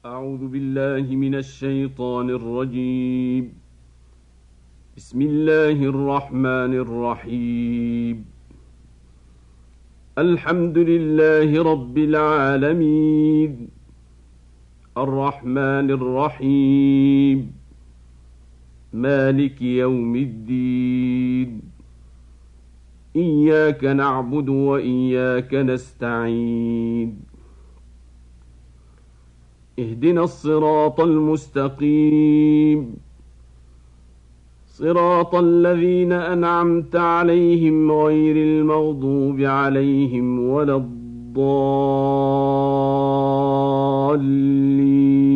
أعوذ بالله من الشيطان الرجيم. بسم الله الرحمن الرحيم. الحمد لله رب العالمين، الرحمن الرحيم، مالك يوم الدين. إياك نعبد وإياك نستعين. اهدنا الصراط المستقيم، صراط الذين أنعمت عليهم غير المغضوب عليهم ولا الضالين.